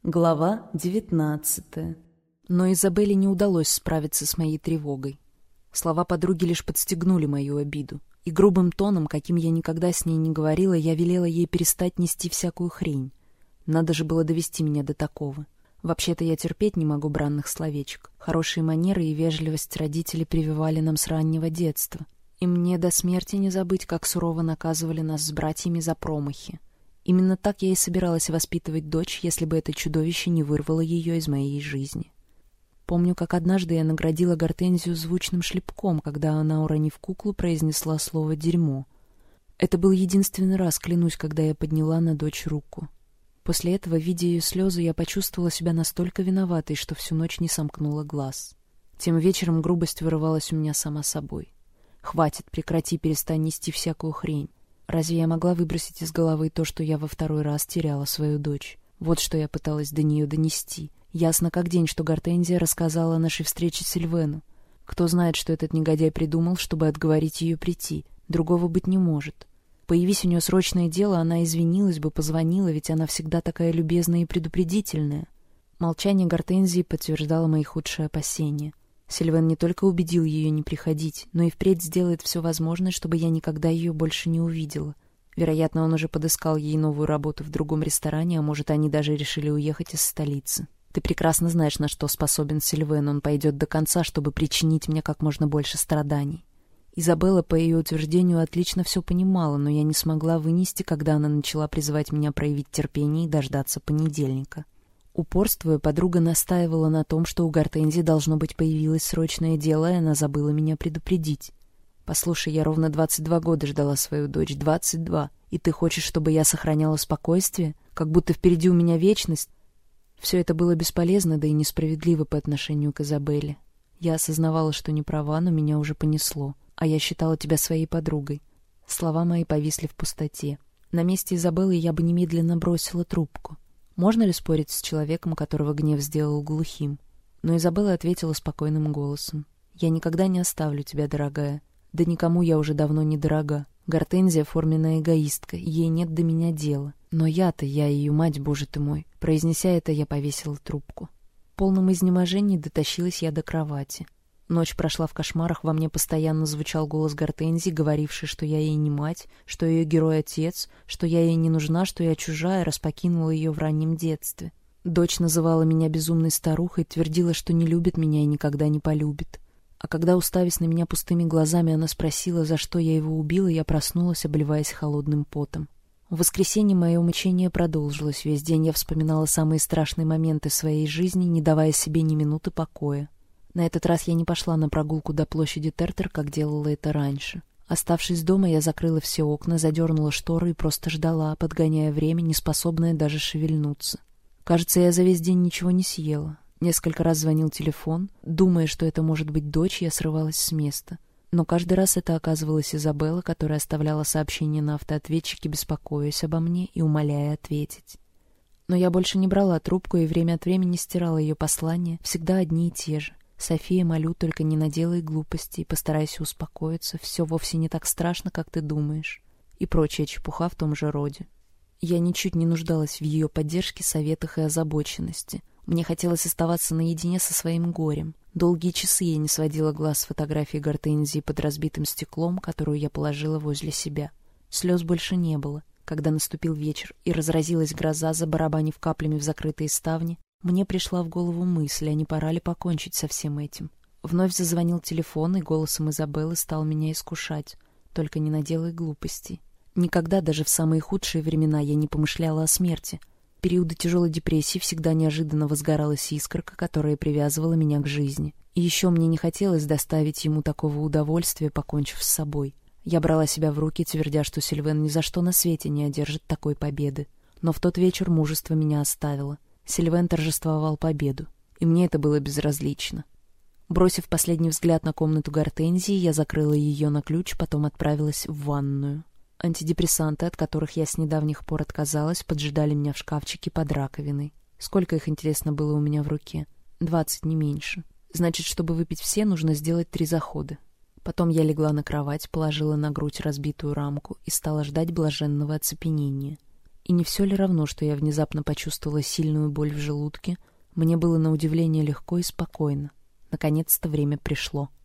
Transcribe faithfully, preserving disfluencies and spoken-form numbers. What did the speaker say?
Глава девятнадцатая. Но Изабелле не удалось справиться с моей тревогой. Слова подруги лишь подстегнули мою обиду. И грубым тоном, каким я никогда с ней не говорила, я велела ей перестать нести всякую хрень. Надо же было довести меня до такого. Вообще-то я терпеть не могу бранных словечек. Хорошие манеры и вежливость родители прививали нам с раннего детства. И мне до смерти не забыть, как сурово наказывали нас с братьями за промахи. Именно так я и собиралась воспитывать дочь, если бы это чудовище не вырвало ее из моей жизни. Помню, как однажды я наградила Гортензию звучным шлепком, когда она, уронив куклу, произнесла слово «дерьмо». Это был единственный раз, клянусь, когда я подняла на дочь руку. После этого, видя ее слезы, я почувствовала себя настолько виноватой, что всю ночь не сомкнула глаз. Тем вечером грубость вырывалась у меня сама собой. «Хватит, прекрати, перестань нести всякую хрень. Разве я могла выбросить из головы то, что я во второй раз теряла свою дочь? Вот что я пыталась до нее донести. Ясно как день, что Гортензия рассказала о нашей встрече с Сильвену. Кто знает, что этот негодяй придумал, чтобы отговорить ее прийти. Другого быть не может. Появись у нее срочное дело, она извинилась бы, позвонила, ведь она всегда такая любезная и предупредительная. Молчание Гортензии подтверждало мои худшие опасения. Сильвен не только убедил ее не приходить, но и впредь сделает все возможное, чтобы я никогда ее больше не увидела. Вероятно, он уже подыскал ей новую работу в другом ресторане, а может, они даже решили уехать из столицы. Ты прекрасно знаешь, на что способен Сильвен. Он пойдет до конца, чтобы причинить мне как можно больше страданий. Изабелла, по ее утверждению, отлично все понимала, но я не смогла вынести, когда она начала призывать меня проявить терпение и дождаться понедельника. Упорствуя, подруга настаивала на том, что у Гортензии должно быть появилось срочное дело, и она забыла меня предупредить. «Послушай, я ровно двадцать два года ждала свою дочь, двадцать два, и ты хочешь, чтобы я сохраняла спокойствие? Как будто впереди у меня вечность?» Все это было бесполезно, да и несправедливо по отношению к Изабелле. Я осознавала, что не права, но меня уже понесло, а я считала тебя своей подругой. Слова мои повисли в пустоте. На месте Изабеллы я бы немедленно бросила трубку. Можно ли спорить с человеком, которого гнев сделал глухим? Но Изабелла ответила спокойным голосом. «Я никогда не оставлю тебя, дорогая. Да никому я уже давно не дорога. Гортензия — форменная эгоистка, ей нет до меня дела. Но я-то, я ее мать, боже ты мой». Произнеся это, я повесила трубку. В полном изнеможении дотащилась я до кровати. Ночь прошла в кошмарах, во мне постоянно звучал голос Гортензии, говоривший, что я ей не мать, что ее герой отец, что я ей не нужна, что я чужая, раз покинула ее в раннем детстве. Дочь называла меня безумной старухой, твердила, что не любит меня и никогда не полюбит. А когда, уставясь на меня пустыми глазами, она спросила, за что я его убила, я проснулась, обливаясь холодным потом. В воскресенье мое мучение продолжилось. Весь день я вспоминала самые страшные моменты своей жизни, не давая себе ни минуты покоя. На этот раз я не пошла на прогулку до площади Тертер, как делала это раньше. Оставшись дома, я закрыла все окна, задернула шторы и просто ждала, подгоняя время, неспособная даже шевельнуться. Кажется, я за весь день ничего не съела. Несколько раз звонил телефон. Думая, что это может быть дочь, я срывалась с места. Но каждый раз это оказывалась Изабелла, которая оставляла сообщение на автоответчике, беспокоясь обо мне и умоляя ответить. Но я больше не брала трубку и время от времени стирала ее послания, всегда одни и те же. «София, молю, только не наделай глупостей, постарайся успокоиться, все вовсе не так страшно, как ты думаешь», и прочая чепуха в том же роде. Я ничуть не нуждалась в ее поддержке, советах и озабоченности. Мне хотелось оставаться наедине со своим горем. Долгие часы я не сводила глаз с фотографии Гортензии под разбитым стеклом, которую я положила возле себя. Слез больше не было. Когда наступил вечер и разразилась гроза, забарабанив каплями в закрытые ставни, мне пришла в голову мысль, а не пора ли покончить со всем этим. Вновь зазвонил телефон, и голосом Изабеллы стал меня искушать. «Только не наделай глупостей». Никогда, даже в самые худшие времена, я не помышляла о смерти. В периоды тяжелой депрессии всегда неожиданно возгоралась искорка, которая привязывала меня к жизни. И еще мне не хотелось доставить ему такого удовольствия, покончив с собой. Я брала себя в руки, твердя, что Сильвен ни за что на свете не одержит такой победы. Но в тот вечер мужество меня оставило. Сильвен торжествовал победу, и мне это было безразлично. Бросив последний взгляд на комнату Гортензии, я закрыла ее на ключ, потом отправилась в ванную. Антидепрессанты, от которых я с недавних пор отказалась, поджидали меня в шкафчике под раковиной. Сколько их, интересно, было у меня в руке? Двадцать, не меньше. Значит, чтобы выпить все, нужно сделать три захода. Потом я легла на кровать, положила на грудь разбитую рамку и стала ждать блаженного оцепенения. И не все ли равно, что я внезапно почувствовала сильную боль в желудке? Мне было на удивление легко и спокойно. Наконец-то время пришло.